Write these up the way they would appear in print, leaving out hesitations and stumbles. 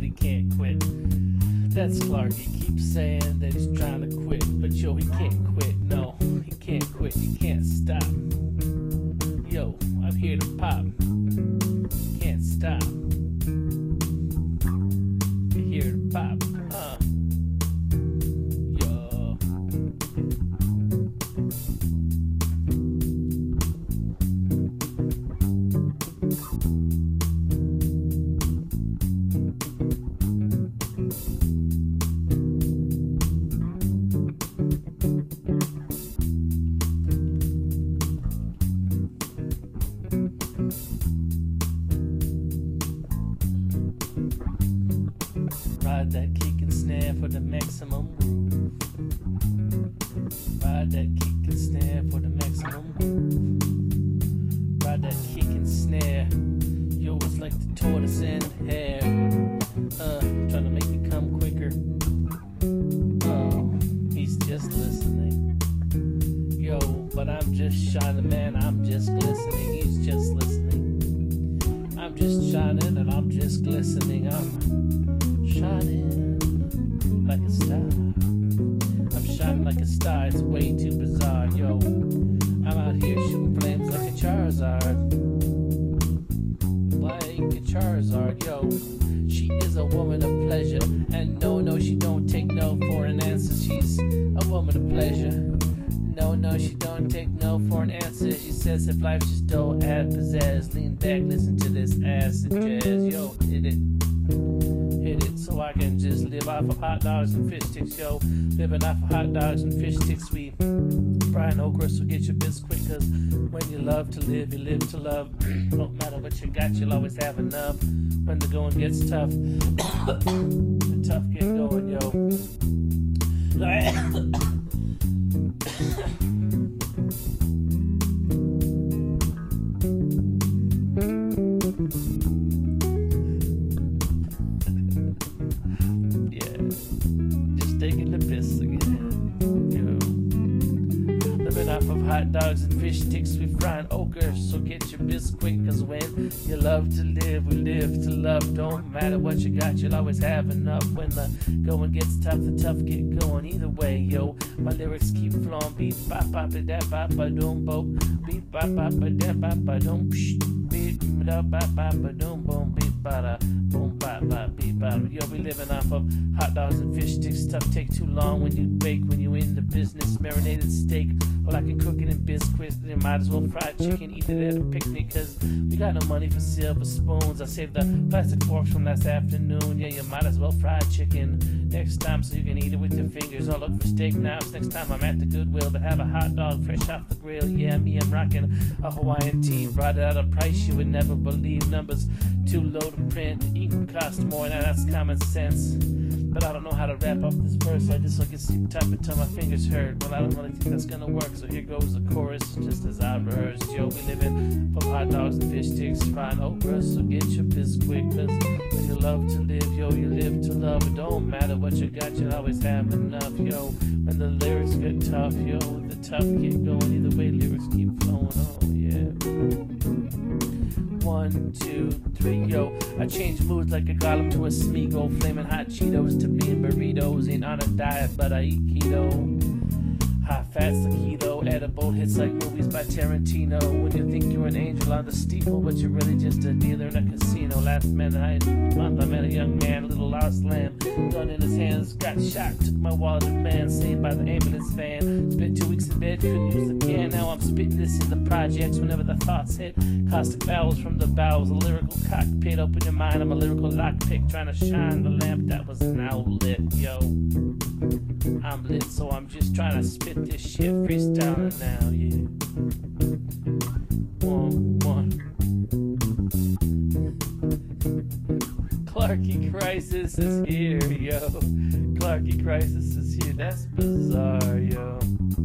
but he can't quit. That's Clark, he keeps saying that he's trying to quit, but yo, he can't quit, no, he can't quit, he can't stop. Yo, I'm here to pop, can't stop. I'm here to pop, yo. Ride that kick and snare for the maximum groove. Ride that kick and snare for the maximum groove. Ride that kick and snare. Yo, it's like the tortoise and hare. Trying to make me come quicker. Oh, he's just listening. Yo, but I'm just shining, man. I'm just glistening. He's just listening. I'm just shining and I'm just glistening. I'm shining like a star. I'm shining like a star. It's way too bizarre, yo. I'm out here shooting flames like a Charizard. Like a Charizard, yo. She is a woman of pleasure, and no, she don't take no for an answer. She's a woman of pleasure. No, she don't take no for an answer. She says if life's just dull, add pizzazz. Lean back, listen to this acid jazz. Yo, hit it, so I can just live off of hot dogs and fish sticks. Yo, living off of hot dogs and fish sticks. We frying okra, so get your biscuit, cause when you love to live, you live to love. No matter what you got, you'll always have enough. When the going gets tough, the tough get going, yo. Taking the piss again, yo. Living off of hot dogs and fish sticks, we frying ochre, so get your biscuit, cause when you love to live, we live to love. Don't matter what you got, you'll always have enough. When the going gets tough, the tough get going. Either way, yo, my lyrics keep flowing. Beep bop bop da bop ba doom boom. Beep bop bop da bop ba doom. Beep da bop bop ba doom boom. Beep ba da boom bop bop beep bop. Yo, we living off of hot dogs and fish sticks. Stuff take too long when you bake. When you in the business, marinated steak. Well, I can cook it in biscuits. Then might as well fry chicken. Eat it at a picnic, cause we got no money for silver spoons. I saved the plastic forks from last afternoon. Yeah, you might as well fry chicken next time so you can eat it with your fingers. Or look for steak knives next time I'm at the Goodwill to have a hot dog fresh off the grill. Yeah, me, I'm rocking a Hawaiian tee. Brought it at a price you would never believe. Numbers too low to print. The ink would cost more, now that's common sense. But I don't know how to wrap up this verse. I just look and type it till my fingers hurt. Well, I don't really think that's gonna work. So here goes the chorus, just as I rehearsed. Yo, we living from hot dogs and fish sticks, frying okra, so get your biscuit. Cause when you love to live, yo, you live to love. It don't matter what you got, you'll always have enough. Yo, when the lyrics get tough, yo, the tough get going. Either way, lyrics keep flowing. Oh yeah. 1, 2, 3, yo. I change moods like a golem to a Smeagol. Flaming hot Cheetos to bean burritos. Ain't on a diet, but I eat keto. High fat's the keto. Edible hits like movies by Tarantino. When you think you're an angel on the steeple, but you're really just a dealer in a casino. Last month I met a young man, a little lost lamb. Gun in his hands, got shot, took my wallet and man. Saved by the ambulance van. Spent 2 weeks in bed, couldn't use the can. Now I'm spitting this in the projects whenever the thoughts hit. Caustic vowels from the bowels, a lyrical cockpit. Open your mind, I'm a lyrical lockpick. Trying to shine the lamp that was now lit, yo. I'm lit, so I'm just trying to spit this shit freestyling now, yeah. One. Clarky Crisis is here, yo. Clarky Crisis is here. That's bizarre, yo.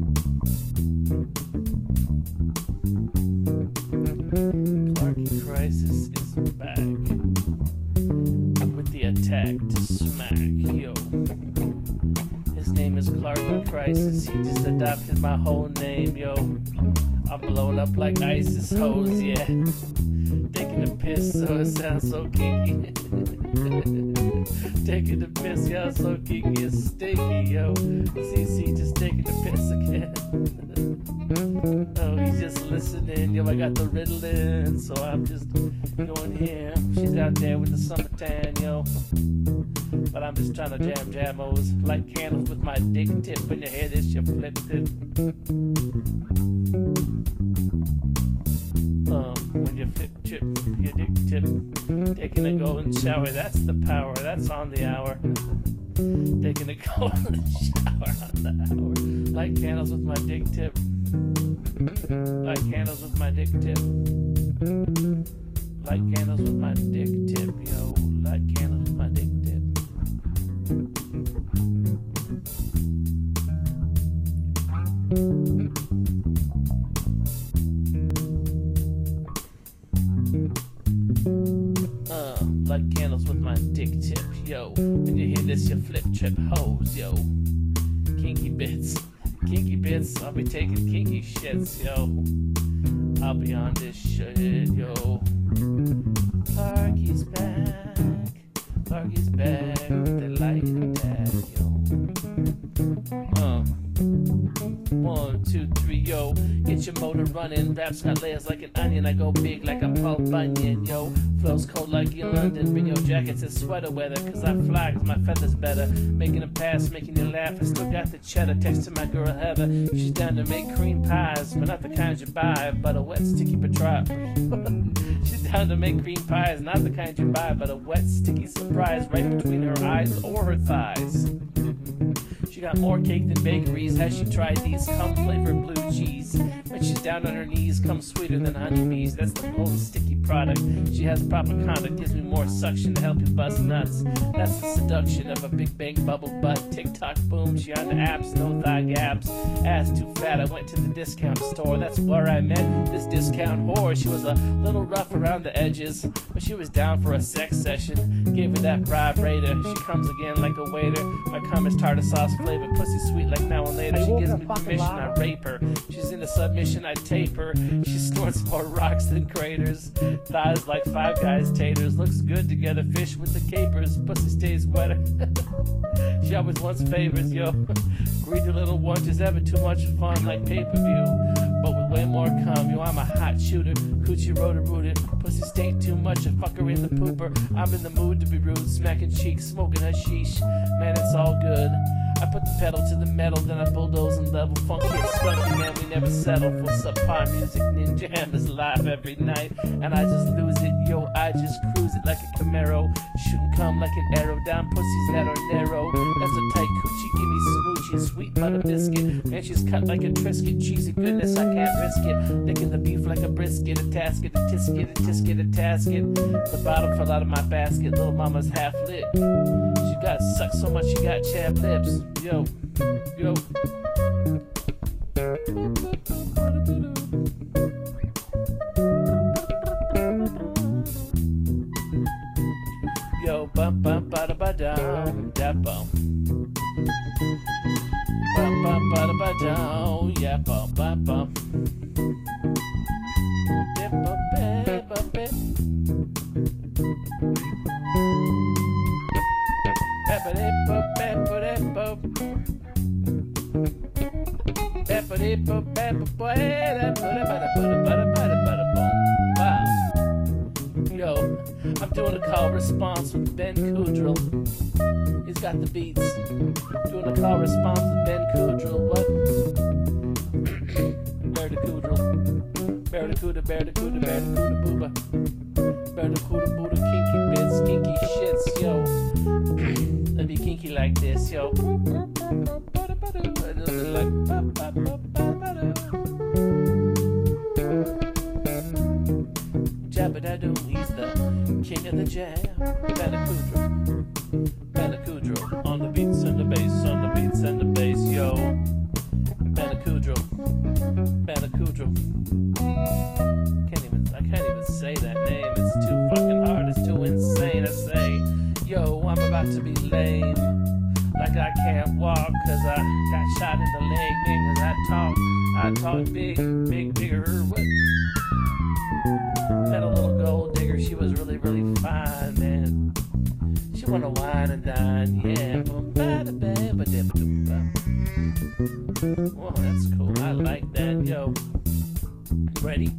Clarky Crisis is back with the attack to smack, yo. His name is Clarky Crisis. He just adopted my whole name, yo. I'm blowing up like ISIS hoes, yeah. Thinking taking a piss, so it sounds so kinky. Taking a piss, yo, so kinky and stinky, yo. CC just taking a piss again. Oh, he's just listening, yo. I got the Ritalin, so I'm just going here. She's out there with the summer tan, yo. But I'm just trying to jam-jamos, light candles with my dick tip. When you hear this, you flip it. When you flip chip, your dick tip. Taking a golden shower, that's the power, that's on the hour. Taking a golden shower on the hour. Light candles with my dick tip. Light candles with my dick tip. Light candles with my dick tip, yo. Light candles with my dick tip. Light candles with my dick tip, yo. When you hear this, you flip trip hoes, yo. Kinky bits, I'll be taking kinky shits, yo. I'll be on this shit, yo. Clarky's back with the light and dad, yo. 1, 2, 3, yo. Get your motor running. Raps got layers like an onion. I go big like a Paul Bunyan, yo. Flows cold like in London. Bring your jackets and sweater weather. Cause I fly, cause my feather's better. Making a pass, making you laugh. I still got the cheddar. Text to my girl Heather. She's down to make cream pies, but not the kind you buy, but a wet sticky patrol. She's down to make cream pies, not the kind you buy, but a wet sticky surprise right between her eyes or her thighs. She got more cake than bakeries. Has she tried these? Come flavored blue cheese. When she's down on her knees, come sweeter than honeybees. That's the most sticky product. She has proper conduct, gives me more suction to help you bust nuts. That's the seduction of a big bang bubble butt. TikTok boom, she on the apps, no thigh gaps. Ass too fat, I went to the discount store. That's where I met this discount whore. She was a little rough around the edges, but she was down for a sex session. Gave her that vibrator. She comes again like a waiter. My cum is tartar sauce flavor, pussy sweet like now and later. She gives me permission, I rape her. She's into submission, I tape her. She snorts more rocks than craters. Thighs like Five Guys taters. Looks good together, fish with the capers. Pussy stays wetter. She always wants favors, yo. Greedy little one, just having too much fun like pay-per-view. But with way more cum, yo, I'm a hot shooter. Coochie rotor-rooted. Pussy stink too much, I fuck her in the pooper. I'm in the mood to be rude, smacking cheeks, smoking hashish. Man, it's all good. I put the pedal to the metal, then I bulldoze and level. Funky and spunky, man, we never settle for subpar music. Ninja Hammers live every night, and I just lose it, yo. I just cruise it like a Camaro, shooting cum like an arrow down pussies that are narrow. That's a tight coochie, give me smoochie, sweet butter biscuit. Man, she's cut like a Triscuit, cheesy goodness, I can't risk it. Licking the beef like a brisket, a tasket, a tisket, a tisket, a tasket. The bottom fell out of my basket, little mama's half lit. She got sucked so much she got chapped lips. Yo, yo. Yo, bum bum ba da ba dum, da bum. Bum bum ba da ba dum, yeah, bum bum bum. Dip bum ba bum ba. Wow. Yo, I'm doing a call response with Ben Kudrell. He's got the beats. Doing a call response with Ben Kudrell. What? Barracuda, Barracuda, Barracuda, Barracuda, Booba. Barracuda, Buddha, kinky bits, kinky shits, yo. Let me kinky like this, yo. Jabba-da-doo, he's the king of the jam. Barracuda, Barracuda, on the beats and the bass, on the beats and the bass, yo. Barracuda, Barracuda. I can't even say that name. It's too fucking hard. It's too insane. I say, yo, I'm about to be lame. Like I can't walk cause I got shot in the leg, man, cause I talk big, bigger. What? Met a little gold digger, fun, yeah. Whoa, that's cool. I like that, yo. Ready?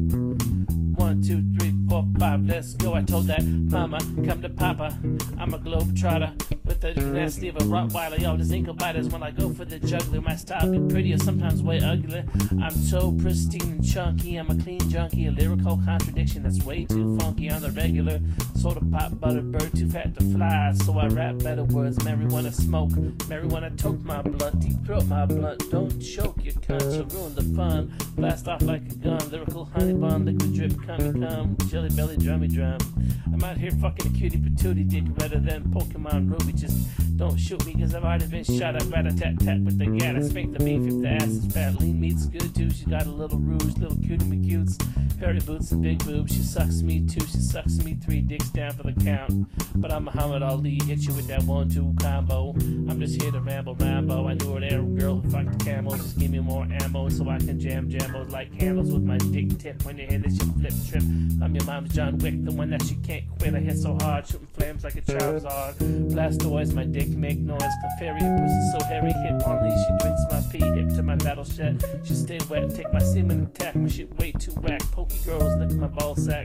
1, 2, 3, 4, 5, let's go. I told that mama, come to papa. I'm a globetrotter with the nasty of a Rottweiler. Yo, this ankle biters when I go for the juggler. My style be prettier, sometimes way uglier. I'm so pristine and chunky. I'm a clean junkie, a lyrical contradiction that's way too funky on the regular. Soda pop, butter bird, too fat to fly. So I rap better words. Marijuana smoke, marijuana toke my blunt, deep throat my blunt. Don't choke your cunt, you'll ruin the fun. Blast off like a gun, lyrical honey bun, liquid drip, come, jelly belly, drummy drum. I'm out here fucking a cutie patootie dick better than Pokemon Ruby. Just don't shoot me, cause I've already been shot. I'd rather tat with the gat. I spank the beef if the ass is fat. Lean meat's good too. She got a little rouge, little cutie McCutes. Fairy boots and big boobs. She sucks me too. She sucks me 3 dicks down for the count. But I'm Muhammad Ali, hit you with that 1-2 combo. I'm just here to ramble Rambo. I knew an Arab girl who fucked camels. Just give me more ammo so I can jam jambos like candles with my dick tip. When you hear this, you flip trip. I'm your mom's John Wick, the one that she can't quit. I hit so hard, shooting flames like a Charizard. Blastoise, my dick make noise. Clefairy pussy so hairy, hip on leash. She drinks my pee, hip to my battle shed. She stay wet, take my semen attack. My shit way too whack. Pokey girls lick my ball sack.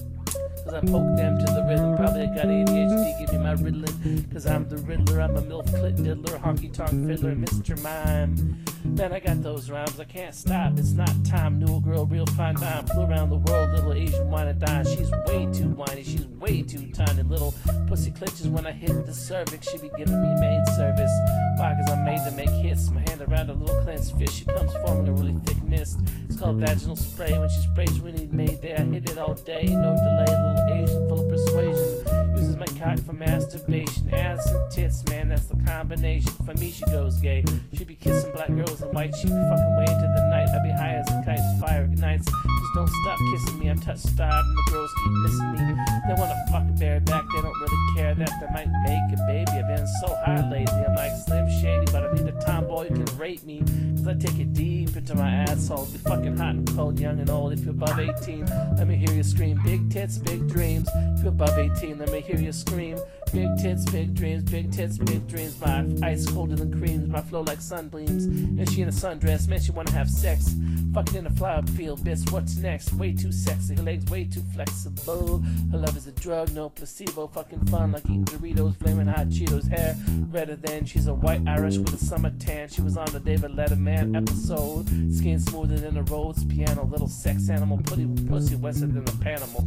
Cause I poke them to the rhythm. Probably I got ADHD, give me my Ritalin. Cause I'm the Riddler, I'm a milf clit diddler, honky tonk fiddler, Mr. Mime. Man, I got those rhymes, I can't stop, it's not time. New girl, real fine dime, flew around the world, little Asian wine and dine. She's way too whiny, she's way too tiny. Little pussy clenches when I hit the cervix. She be giving me maid service. Why? Cause I'm made to make hits. My hand around a little clenched fist. She comes forming a really thick mist. It's called vaginal spray. When she sprays, we need made there. I hit it all day, no delay. Little Asian full of persuasion. Uses my cock for masturbation. Ass and tits, man, that's the combination. For me, she goes gay. She be kissing black girls in white. She be fucking way into the night. I be high as a kite, fire ignites. Just don't stop kissing me. I'm touch starved and the girls keep missing me. They wanna fuck bareback. They don't really care that they might make a baby. I've been so high lately. I'm like Slim Shady, but I need a tomboy who can rape me. Cause I take it deep into my asshole. Be fucking hot and cold, young and old. If you're above 18, let me hear you scream. Big tits, big dreams. If you're above 18, let me hear you scream. Big tits, big dreams, big tits, big dreams. My ice colder than creams, my flow like sunbeams. And she in a sundress, man, she wanna have sex. Fucking in a flower field, bitch, what's next? Way too sexy, her legs way too flexible. Her love is a drug, no placebo. Fucking fun like eating Doritos, flaming hot Cheetos. Hair redder than she's a white Irish with a summer tan. She was on the David Letterman episode. Skin smoother than a Rhodes piano. Little sex animal, pussy wetter than a Panama.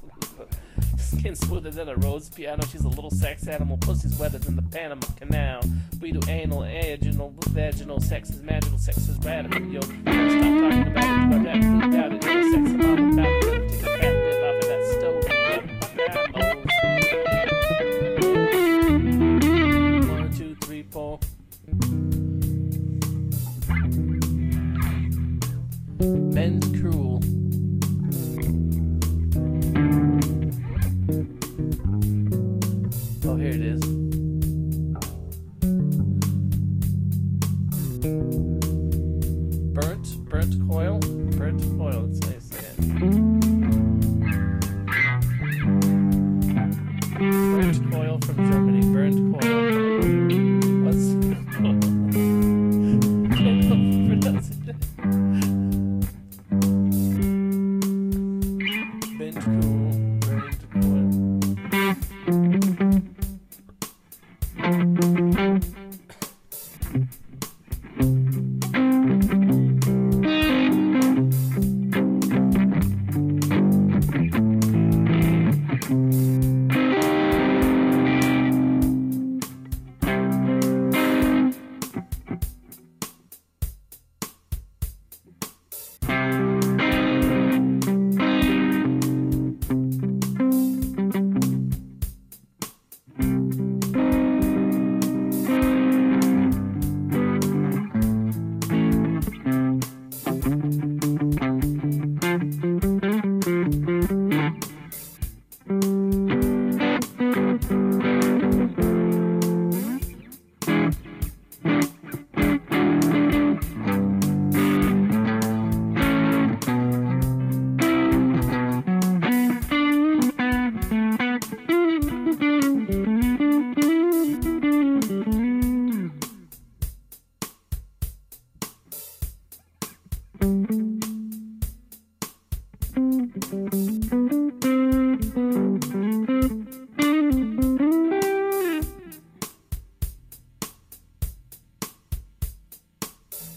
Skin smoother than a Rhodes piano. She's a little sex animal. Pussy's wetter than the Panama Canal. We do anal, vaginal sex is magical. Sex is radical. Yo, stop talking about it. Do I rap clean out it? Yo, sex and all about it. Take a cat lip off of that stove. 1, 2, 3, 4. Men's cruel. Oh, here it is. Burnt coil. That's how you say it. Burnt coil from Germany. Burnt coil. What's Bent cool. Burnt coil. Bye.